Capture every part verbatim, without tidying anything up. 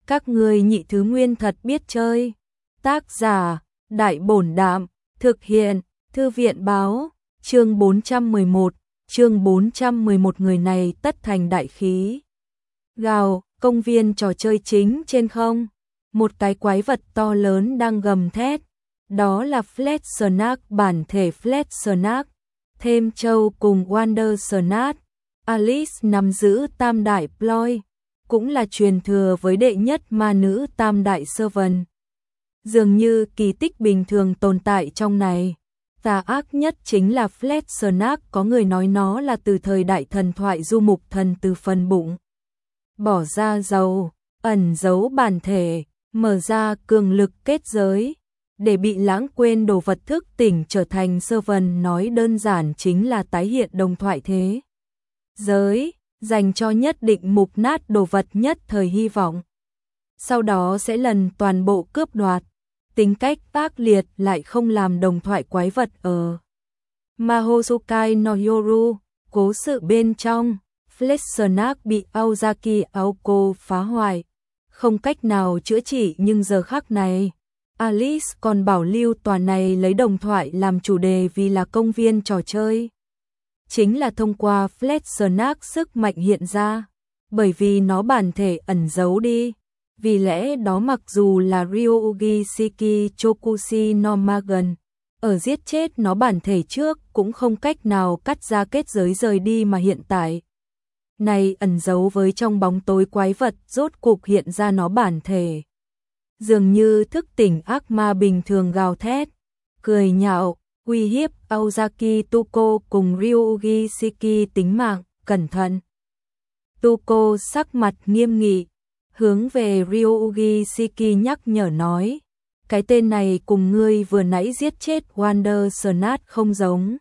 Các ngươi nhị thứ nguyên thật biết chơi. Tác giả, Đại Bổn Đạm, thực hiện, Thư viện Báo, chương bốn trăm mười một, chương bốn trăm mười một người này tất thành đại khí. Gào, công viên trò chơi chính trên không, một cái quái vật to lớn đang gầm thét, đó là Flash Snack bản thể Flash Snack, thêm châu cùng Wonder Snack. Alice nắm giữ tam đại ploy, cũng là truyền thừa với đệ nhất ma nữ tam đại servant. Dường như kỳ tích bình thường tồn tại trong này. Tà ác nhất chính là Flash Snack, có người nói nó là từ thời đại thần thoại du mục thần từ phần bụng bỏ ra dầu, ẩn giấu bản thể, mở ra cường lực kết giới, để bị lãng quên đồ vật thức tỉnh trở thành servant, nói đơn giản chính là tái hiện đồng thoại thế giới, dành cho nhất định mục nát đồ vật nhất thời hy vọng. Sau đó sẽ lần toàn bộ cướp đoạt. Tính cách ác liệt lại không làm đồng thoại quái vật ở Mahosukai no Yoru, cố sự bên trong, Flash Snack bị Aozaki Aoko phá hoại, không cách nào chữa trị, nhưng giờ khắc này, Alice còn bảo lưu tòa này lấy đồng thoại làm chủ đề vì là công viên trò chơi. Chính là thông qua Flash Snack sức mạnh hiện ra, bởi vì nó bản thể ẩn giấu đi. Vì lẽ đó mặc dù là Ryuugi Shiki Chokushi no Magen, ở giết chết nó bản thể trước cũng không cách nào cắt ra kết giới rời đi, mà hiện tại này ẩn giấu với trong bóng tối quái vật rốt cục hiện ra nó bản thể. Dường như thức tỉnh ác ma bình thường gào thét, cười nhạo, uy hiếp Aozaki Tuko cùng Ryuugi Shiki tính mạng, cẩn thận. Tuko sắc mặt nghiêm nghị, hướng về Ryuugi Shiki nhắc nhở nói, cái tên này cùng ngươi vừa nãy giết chết Wonder Snack không giống.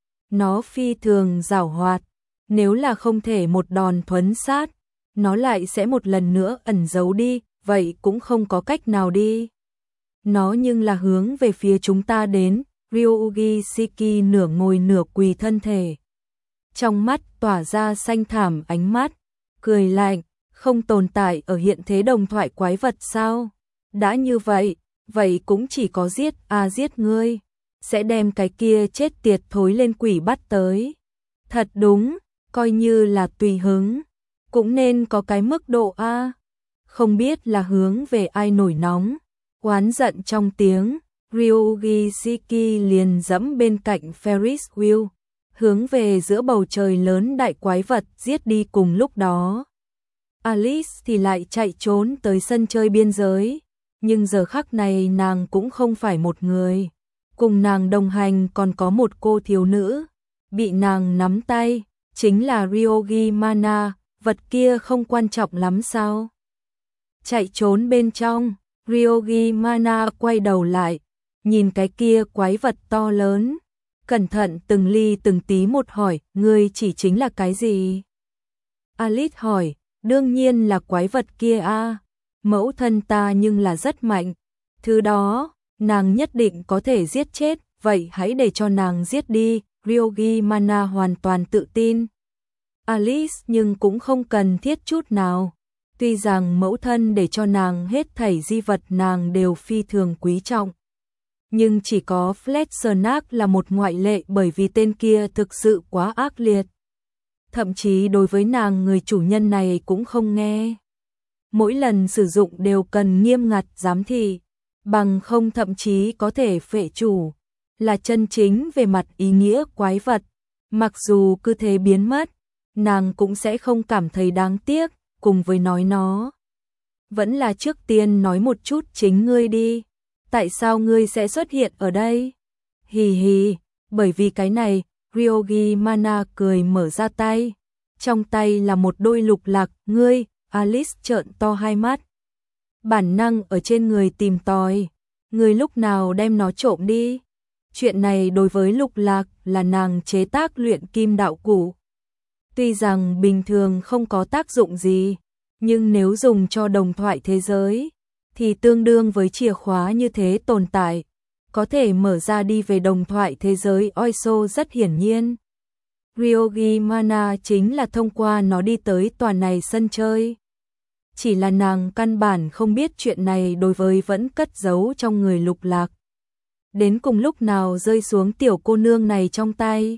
Nó phi thường giảo hoạt, nếu là không thể một đòn thuấn sát, nó lại sẽ một lần nữa ẩn giấu đi, vậy cũng không có cách nào đi. Nó nhưng là hướng về phía chúng ta đến. Ryuugi Shiki nửa ngồi nửa quỳ thân thể, trong mắt tỏa ra xanh thảm ánh mắt, cười lạnh, không tồn tại ở hiện thế đồng thoại quái vật sao? Đã như vậy, vậy cũng chỉ có giết à giết ngươi, sẽ đem cái kia chết tiệt thối lên quỷ bắt tới. Thật đúng, coi như là tùy hứng, cũng nên có cái mức độ a. Không biết là hướng về ai nổi nóng, oán giận trong tiếng. Ryuugi Shiki liền dẫm bên cạnh Ferris wheel, hướng về giữa bầu trời lớn đại quái vật giết đi. Cùng lúc đó, Alice thì lại chạy trốn tới sân chơi biên giới, nhưng giờ khắc này nàng cũng không phải một người, cùng nàng đồng hành còn có một cô thiếu nữ, bị nàng nắm tay, chính là Ryogi Mana, vật kia không quan trọng lắm sao? Chạy trốn bên trong, Ryogi Mana quay đầu lại, nhìn cái kia quái vật to lớn, cẩn thận từng ly từng tí một hỏi, ngươi chỉ chính là cái gì? Alice hỏi, đương nhiên là quái vật kia a, mẫu thân ta nhưng là rất mạnh, thứ đó, nàng nhất định có thể giết chết, vậy hãy để cho nàng giết đi. Ryogi Mana hoàn toàn tự tin. Alice nhưng cũng không cần thiết chút nào, tuy rằng mẫu thân để cho nàng hết thảy di vật nàng đều phi thường quý trọng. Nhưng chỉ có Flash Snack là một ngoại lệ, bởi vì tên kia thực sự quá ác liệt. Thậm chí đối với nàng người chủ nhân này cũng không nghe. Mỗi lần sử dụng đều cần nghiêm ngặt giám thị, bằng không thậm chí có thể phệ chủ, là chân chính về mặt ý nghĩa quái vật. Mặc dù cứ thế biến mất, nàng cũng sẽ không cảm thấy đáng tiếc, cùng với nói nó. Vẫn là trước tiên nói một chút chính ngươi đi. Tại sao ngươi sẽ xuất hiện ở đây? Hì hì, bởi vì cái này. Ryogi Mana cười mở ra tay, trong tay là một đôi lục lạc. Ngươi? Alice trợn to hai mắt, bản năng ở trên người tìm tòi. Ngươi lúc nào đem nó trộm đi? Chuyện này đối với lục lạc là nàng chế tác luyện kim đạo cụ, tuy rằng bình thường không có tác dụng gì, nhưng nếu dùng cho đồng thoại thế giới thì tương đương với chìa khóa như thế tồn tại, có thể mở ra đi về đồng thoại thế giới Oiso. Rất hiển nhiên, Ryogi Mana chính là thông qua nó đi tới tòa này sân chơi. chỉ là nàng căn bản không biết chuyện này đối với vẫn cất giấu trong người Lục Lạc. Đến cùng lúc nào rơi xuống tiểu cô nương này trong tay.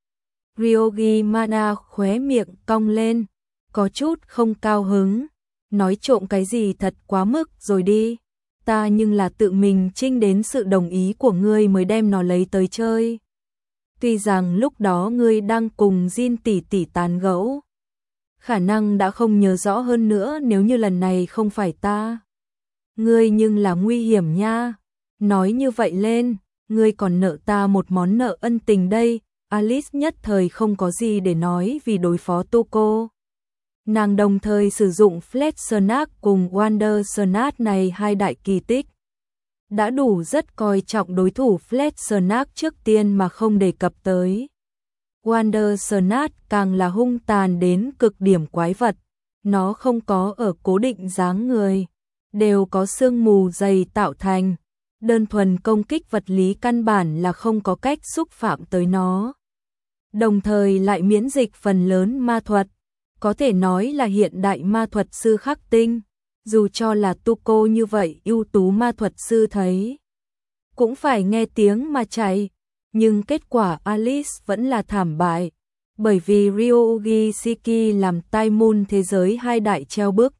Ryogi Mana khóe miệng cong lên, có chút không cao hứng, nói trộm cái gì thật quá mức rồi đi, ta nhưng là tự mình trinh đến sự đồng ý của ngươi mới đem nó lấy tới chơi. Tuy rằng lúc đó ngươi đang cùng Jin tỷ tỷ tán gẫu, khả năng đã không nhớ rõ hơn nữa nếu như lần này không phải ta. Ngươi nhưng là nguy hiểm nha, nói như vậy lên, ngươi còn nợ ta một món nợ ân tình đây. Alice nhất thời không có gì để nói vì đối phó Tuko. Nàng đồng thời sử dụng Flash Snap cùng Wonder Snap này hai đại kỳ tích. Đã đủ rất coi trọng đối thủ Flash Snap trước tiên mà không đề cập tới. Wonder Snap càng là hung tàn đến cực điểm quái vật. Nó không có ở cố định dáng người, đều có sương mù dày tạo thành. Đơn thuần công kích vật lý căn bản là không có cách xúc phạm tới nó. Đồng thời lại miễn dịch phần lớn ma thuật, có thể nói là hiện đại ma thuật sư khắc tinh, dù cho là Tuko như vậy ưu tú ma thuật sư thấy cũng phải nghe tiếng mà chạy, nhưng kết quả Alice vẫn là thảm bại, bởi vì Ryogi Shiki làm tai môn thế giới hai đại treo bức.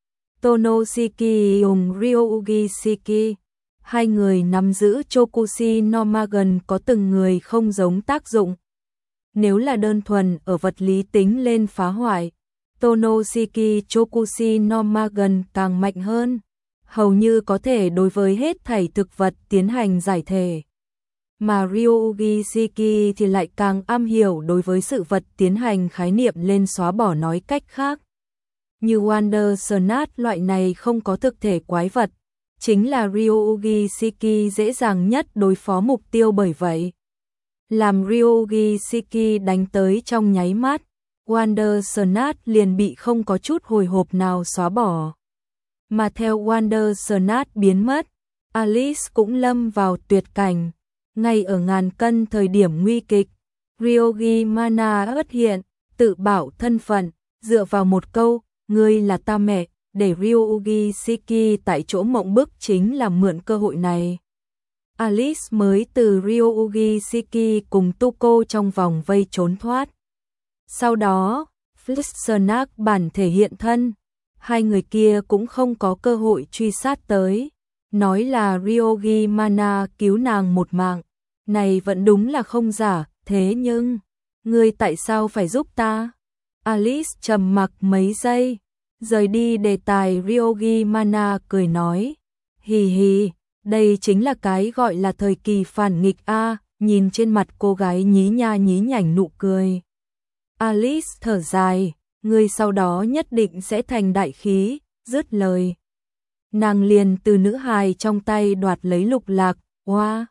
Tonoshiki cùng Ryogi Shiki, hai người nắm giữ Chokushi no Magen có từng người không giống tác dụng. Nếu là đơn thuần ở vật lý tính lên phá hoại, Tonoshiki Chokushi no Magen càng mạnh hơn, hầu như có thể đối với hết thảy thực vật tiến hành giải thể. Mà Ryogi Shiki thì lại càng am hiểu đối với sự vật tiến hành khái niệm lên xóa bỏ, nói cách khác. Như Wonder Snap loại này không có thực thể quái vật, chính là Ryogi Shiki dễ dàng nhất đối phó mục tiêu, bởi vậy làm Ryogi Shiki đánh tới trong nháy mắt, Wonder Snap liền bị không có chút hồi hộp nào xóa bỏ. Mà theo Wonder Snap biến mất, Alice cũng lâm vào tuyệt cảnh. Ngay ở ngàn cân thời điểm nguy kịch, Ryogi Mana xuất hiện, tự bảo thân phận, dựa vào một câu, ngươi là ta mẹ, để Ryogi Shiki tại chỗ mộng bức, chính là mượn cơ hội này. Alice mới từ Ryogi Shiki cùng Tuko trong vòng vây trốn thoát. Sau đó, Flixernak bản thể hiện thân, hai người kia cũng không có cơ hội truy sát tới, nói là Ryogi Mana cứu nàng một mạng, này vẫn đúng là không giả, thế nhưng, ngươi tại sao phải giúp ta? Alice trầm mặc mấy giây, rời đi đề tài. Ryogi Mana cười nói, hì hì, đây chính là cái gọi là thời kỳ phản nghịch a. Nhìn trên mặt cô gái nhí nha nhí nhảnh nụ cười, Alice thở dài, ngươi sau đó nhất định sẽ thành đại khí. Dứt lời, nàng liền từ nữ hài trong tay đoạt lấy lục lạc. Wow!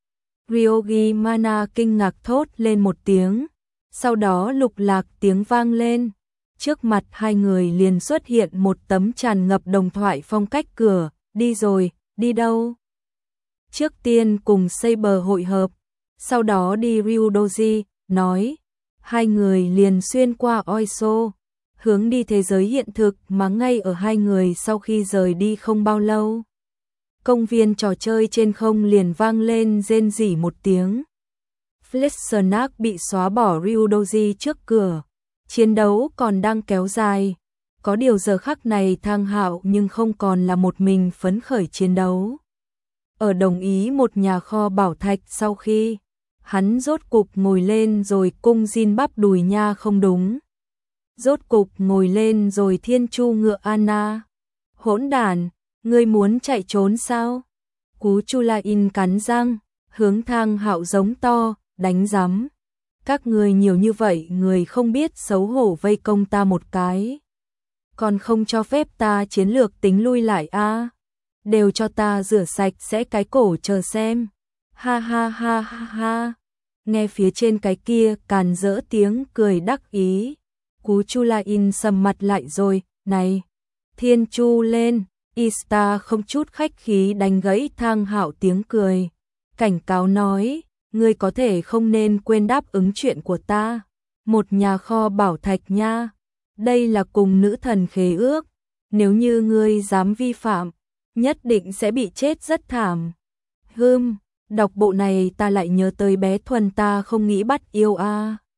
Ryogi Mana kinh ngạc thốt lên một tiếng, sau đó lục lạc tiếng vang lên, trước mặt hai người liền xuất hiện một tấm tràn ngập đồng thoại phong cách cửa. Đi rồi, đi đâu? Trước tiên cùng Saber hội hợp, sau đó đi Ryudoji, nói. Hai người liền xuyên qua Oiso, hướng đi thế giới hiện thực, mà ngay ở hai người sau khi rời đi không bao lâu, công viên trò chơi trên không liền vang lên rên rỉ một tiếng. Flixernak bị xóa bỏ Ryudoji trước cửa, chiến đấu còn đang kéo dài. Có điều giờ khắc này Thang Hạo nhưng không còn là một mình phấn khởi chiến đấu. Ở đồng ý một nhà kho bảo thạch sau khi hắn rốt cục ngồi lên rồi cung Jin bắp đùi nha, không đúng. Rốt cục ngồi lên rồi thiên chu ngựa Anna. Hỗn đản, ngươi muốn chạy trốn sao? Cú Chulain cắn răng, hướng Thang Hạo giống to, đánh rắm. Các người nhiều như vậy, người không biết xấu hổ vây công ta một cái, còn không cho phép ta chiến lược tính lui lại a? À? Đều cho ta rửa sạch sẽ cái cổ chờ xem. Ha ha ha ha ha. Nghe phía trên cái kia càn rỡ tiếng cười đắc ý, Cú Chulain sầm mặt lại rồi. Này, thiên chu lên. Ista không chút khách khí đánh gãy Thang Hạo tiếng cười, cảnh cáo nói, ngươi có thể không nên quên đáp ứng chuyện của ta, một nhà kho bảo thạch nha, đây là cùng nữ thần khế ước, nếu như ngươi dám vi phạm, nhất định sẽ bị chết rất thảm. Hừm, đọc bộ này ta lại nhớ tới bé Thuần ta không nghĩ bắt yêu a.